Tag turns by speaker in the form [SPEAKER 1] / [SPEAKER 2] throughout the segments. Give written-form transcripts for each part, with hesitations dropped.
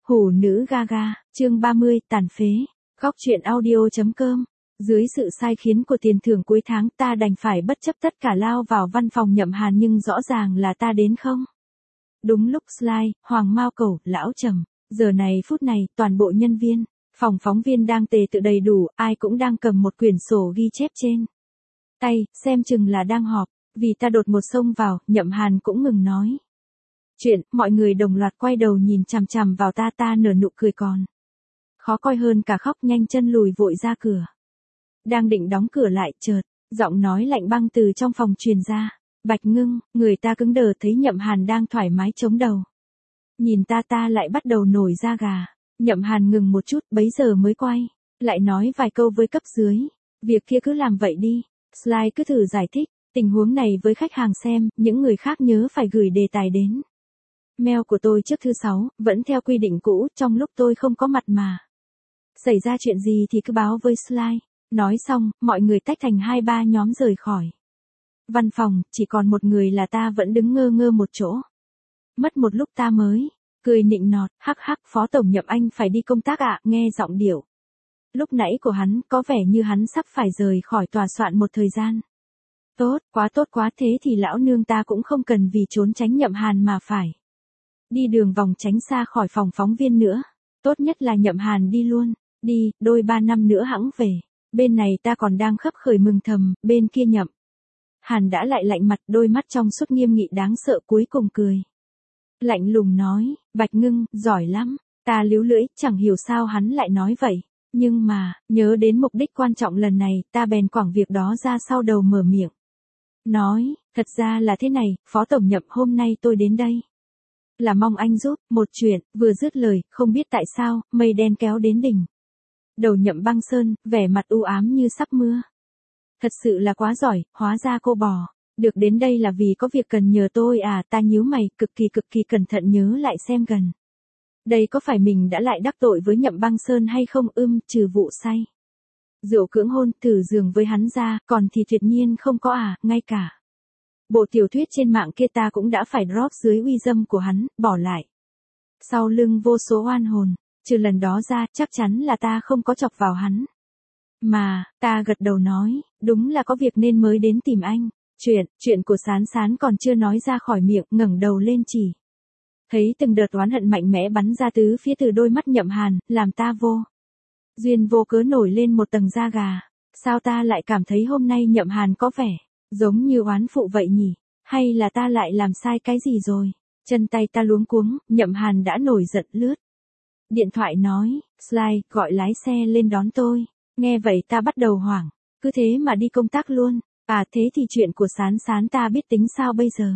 [SPEAKER 1] Hủ nữ Gaga, chương 30, tàn phế. Góc truyện audio.com. Dưới sự sai khiến của tiền thưởng cuối tháng ta đành phải bất chấp tất cả lao vào văn phòng Nhậm Hàn, nhưng rõ ràng là ta đến không. Đúng lúc slide, Hoàng Mao Cẩu, Lão Trầm. Giờ này phút này, toàn bộ nhân viên, phòng phóng viên đang tề tự đầy đủ, ai cũng đang cầm một quyển sổ ghi chép trên tay, xem chừng là đang họp. Vì ta đột ngột xông vào, Nhậm Hàn cũng ngừng nói chuyện, mọi người đồng loạt quay đầu nhìn chằm chằm vào ta nở nụ cười còn khó coi hơn cả khóc, nhanh chân lùi vội ra cửa. Đang định đóng cửa lại, chợt giọng nói lạnh băng từ trong phòng truyền ra. Bạch Ngưng. Người ta cứng đờ thấy Nhậm Hàn đang thoải mái chống đầu. Nhìn ta lại bắt đầu nổi da gà. Nhậm Hàn ngừng một chút, bấy giờ mới quay lại nói vài câu với cấp dưới. Việc kia cứ làm vậy đi. Slide cứ thử giải thích tình huống này với khách hàng xem, những người khác nhớ phải gửi đề tài đến mail của tôi trước thứ 6, vẫn theo quy định cũ, trong lúc tôi không có mặt mà xảy ra chuyện gì thì cứ báo với Slide. Nói xong, mọi người tách thành 2-3 nhóm rời khỏi văn phòng, chỉ còn một người là ta vẫn đứng ngơ ngơ một chỗ. Mất một lúc ta mới cười nịnh nọt, hắc hắc, Phó Tổng Nhậm anh phải đi công tác ạ. Nghe giọng điệu lúc nãy của hắn, có vẻ như hắn sắp phải rời khỏi tòa soạn một thời gian. Tốt quá, thế thì lão nương ta cũng không cần vì trốn tránh Nhậm Hàn mà phải đi đường vòng tránh xa khỏi phòng phóng viên nữa. Tốt nhất là Nhậm Hàn đi luôn, đi, đôi 3 năm nữa hẵng về. Bên này ta còn đang khấp khởi mừng thầm, bên kia Nhậm Hàn đã lại lạnh mặt, đôi mắt trong suốt nghiêm nghị đáng sợ, cuối cùng cười lạnh lùng nói, Bạch Ngưng, giỏi lắm. Ta líu lưỡi, chẳng hiểu sao hắn lại nói vậy. Nhưng mà, nhớ đến mục đích quan trọng lần này, ta bèn quẳng việc đó ra sau đầu, mở miệng nói, thật ra là thế này, Phó Tổng Nhậm, hôm nay tôi đến đây là mong anh giúp một chuyện. Vừa dứt lời, không biết tại sao, mây đen kéo đến đỉnh đầu Nhậm Băng Sơn, vẻ mặt u ám như sắp mưa. Thật sự là quá giỏi, hóa ra cô bỏ được đến đây là vì có việc cần nhờ tôi à? Ta nhíu mày, cực kỳ cẩn thận nhớ lại xem gần đây có phải mình đã lại đắc tội với Nhậm Băng Sơn hay không. Trừ vụ say rượu cưỡng hôn thử giường với hắn ra, còn thì tuyệt nhiên không có à. Ngay cả bộ tiểu thuyết trên mạng kia ta cũng đã phải drop dưới uy dâm của hắn, bỏ lại sau lưng vô số oan hồn. Trừ lần đó ra, chắc chắn là ta không có chọc vào hắn. Mà, ta gật đầu nói, đúng là có việc nên mới đến tìm anh. Chuyện của Sán Sán còn chưa nói ra khỏi miệng, ngẩng đầu lên chỉ thấy từng đợt oán hận mạnh mẽ bắn ra tứ phía từ đôi mắt Nhậm Hàn, làm ta vô duyên vô cớ nổi lên một tầng da gà. Sao ta lại cảm thấy hôm nay Nhậm Hàn có vẻ giống như oán phụ vậy nhỉ? Hay là ta lại làm sai cái gì rồi? Chân tay ta luống cuống, Nhậm Hàn đã nổi giận lướt điện thoại nói, Slide, gọi lái xe lên đón tôi. Nghe vậy ta bắt đầu hoảng, cứ thế mà đi công tác luôn. À, thế thì chuyện của Sán Sán ta biết tính sao bây giờ?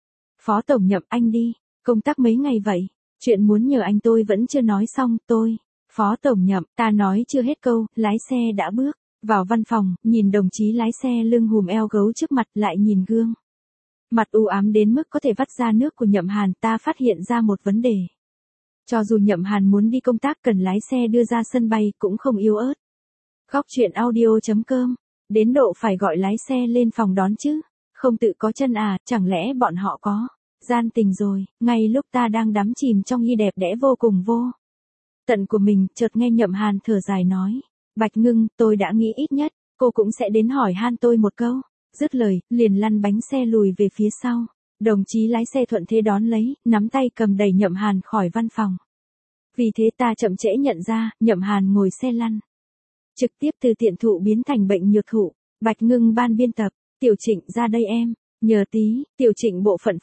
[SPEAKER 1] Phó Tổng Nhậm, anh đi công tác mấy ngày vậy? Chuyện muốn nhờ anh tôi vẫn chưa nói xong. Phó Tổng Nhậm, ta nói chưa hết câu, lái xe đã bước vào văn phòng, nhìn đồng chí lái xe lưng hùm eo gấu trước mặt, lại nhìn gương mặt u ám đến mức có thể vắt ra nước của Nhậm Hàn, ta phát hiện ra một vấn đề. Cho dù Nhậm Hàn muốn đi công tác cần lái xe đưa ra sân bay cũng không yếu ớt. Góc truyện audio.com. Đến độ phải gọi lái xe lên phòng đón chứ. Không tự có chân à, chẳng lẽ bọn họ có gian tình rồi. Ngay lúc ta đang đắm chìm trong y đẹp đẽ vô cùng vô tận của mình, chợt nghe Nhậm Hàn thở dài nói, Bạch Ngưng, tôi đã nghĩ ít nhất cô cũng sẽ đến hỏi han tôi một câu. Dứt lời, liền lăn bánh xe lùi về phía sau. Đồng chí lái xe thuận thế đón lấy, nắm tay cầm đẩy Nhậm Hàn khỏi văn phòng. Vì thế ta chậm trễ nhận ra, Nhậm Hàn ngồi xe lăn trực tiếp từ tiện thụ biến thành bệnh nhược thụ. Bạch Ngưng, ban biên tập, Tiểu Trịnh, ra đây em. Nhờ tí. Tiểu Trịnh, bộ phận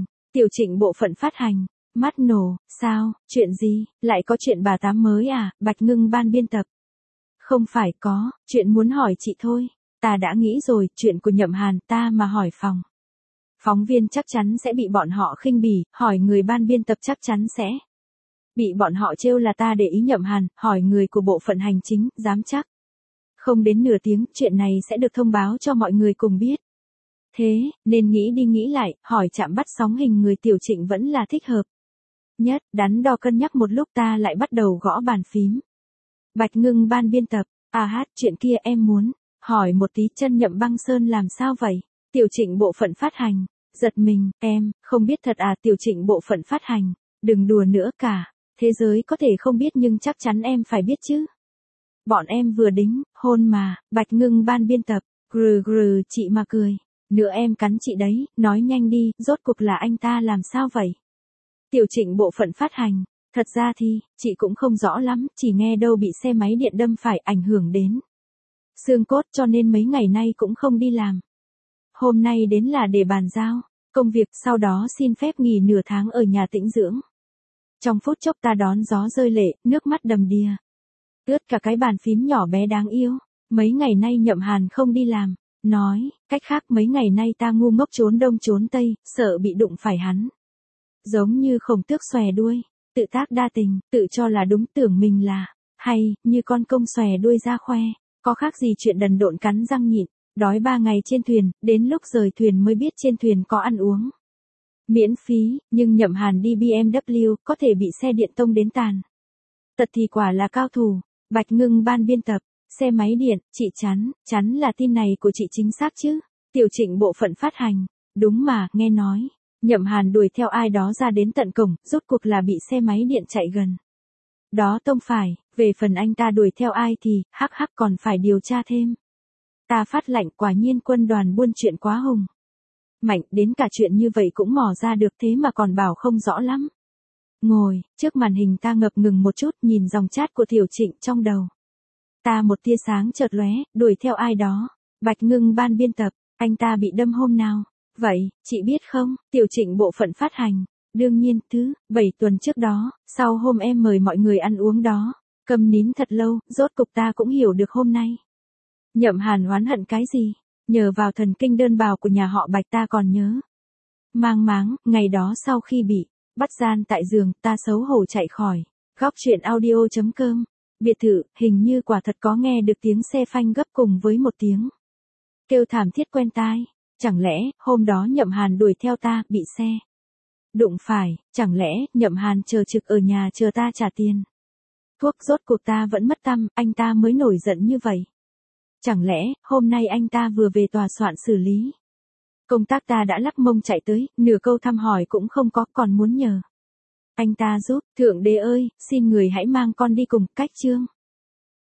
[SPEAKER 1] phát hành. Mắt nổ, sao, chuyện gì, lại có chuyện bà tám mới à? Bạch Ngưng, ban biên tập. Không phải, có chuyện muốn hỏi chị thôi. Ta đã nghĩ rồi, chuyện của Nhậm Hàn, ta mà hỏi phóng viên chắc chắn sẽ bị bọn họ khinh bỉ, hỏi người ban biên tập chắc chắn sẽ bị bọn họ trêu là ta để ý Nhậm Hàn, hỏi người của bộ phận hành chính, dám chắc không đến nửa tiếng, chuyện này sẽ được thông báo cho mọi người cùng biết. Thế, nên nghĩ đi nghĩ lại, hỏi chạm bắt sóng hình người Tiểu Trịnh vẫn là thích hợp nhất. Đắn đo cân nhắc một lúc ta lại bắt đầu gõ bàn phím. Bạch Ngưng, ban biên tập, chuyện kia em muốn hỏi một tí, chân Nhậm Băng Sơn làm sao vậy? Tiểu Trịnh, bộ phận phát hành. Giật mình, em không biết thật à? Tiểu Trịnh, bộ phận phát hành, đừng đùa nữa cả. Thế giới có thể không biết nhưng chắc chắn em phải biết chứ. Bọn em vừa đính, hôn mà, Bạch Ngưng ban biên tập, grừ grừ chị mà cười. Nữa em cắn chị đấy, nói nhanh đi, rốt cuộc là anh ta làm sao vậy? Tiểu Trịnh bộ phận phát hành. Thật ra thì, chị cũng không rõ lắm, chỉ nghe đâu bị xe máy điện đâm phải ảnh hưởng đến xương cốt cho nên mấy ngày nay cũng không đi làm. Hôm nay đến là để bàn giao công việc, sau đó xin phép nghỉ nửa tháng ở nhà tĩnh dưỡng. Trong phút chốc ta đón gió rơi lệ, nước mắt đầm đìa. Ướt cả cái bàn phím nhỏ bé đáng yêu. Mấy ngày nay Nhậm Hàn không đi làm. Nói, cách khác mấy ngày nay ta ngu ngốc trốn đông trốn tây, sợ bị đụng phải hắn. Giống như khổng tước xòe đuôi, tự tác đa tình, tự cho là đúng tưởng mình là hay, như con công xòe đuôi ra khoe. Có khác gì chuyện đần độn cắn răng nhịn, đói 3 ngày trên thuyền, đến lúc rời thuyền mới biết trên thuyền có ăn uống miễn phí, nhưng Nhậm Hàn đi BMW, có thể bị xe điện tông đến tàn tật thì quả là cao thủ. Bạch Ngưng ban biên tập, xe máy điện, chị chắn là tin này của chị chính xác chứ. Tiểu Trịnh bộ phận phát hành, đúng mà, nghe nói Nhậm Hàn đuổi theo ai đó ra đến tận cổng, rốt cuộc là bị xe máy điện chạy gần đó tông phải. Về phần anh ta đuổi theo ai thì, hắc hắc còn phải điều tra thêm. Ta phát lạnh, quả nhiên quân đoàn buôn chuyện quá hùng mạnh, đến cả chuyện như vậy cũng mò ra được, thế mà còn bảo không rõ lắm. Ngồi, trước màn hình ta ngập ngừng một chút, nhìn dòng chat của Tiểu Trịnh trong đầu. Ta một tia sáng chợt lóe, đuổi theo ai đó. Bạch Ngưng ban biên tập, anh ta bị đâm hôm nào? Vậy, chị biết không? Tiểu Trịnh bộ phận phát hành. Đương nhiên, thứ 7 tuần trước đó, sau hôm em mời mọi người ăn uống đó. Câm nín thật lâu, rốt cục ta cũng hiểu được hôm nay. Nhậm Hàn oán hận cái gì? Nhờ vào thần kinh đơn bào của nhà họ Bạch ta còn nhớ. Mang máng, ngày đó sau khi bị bắt gian tại giường, ta xấu hổ chạy khỏi góc truyện audio.com. Biệt thự, hình như quả thật có nghe được tiếng xe phanh gấp cùng với một tiếng kêu thảm thiết quen tai. Chẳng lẽ, hôm đó Nhậm Hàn đuổi theo ta, bị xe đụng phải, chẳng lẽ, Nhậm Hàn chờ trực ở nhà chờ ta trả tiền thuốc, rốt cuộc ta vẫn mất tâm, anh ta mới nổi giận như vậy. Chẳng lẽ, hôm nay anh ta vừa về tòa soạn xử lý công tác, ta đã lắc mông chạy tới, nửa câu thăm hỏi cũng không có, còn muốn nhờ anh ta giúp. Thượng đế ơi, xin người hãy mang con đi cùng, cách chương.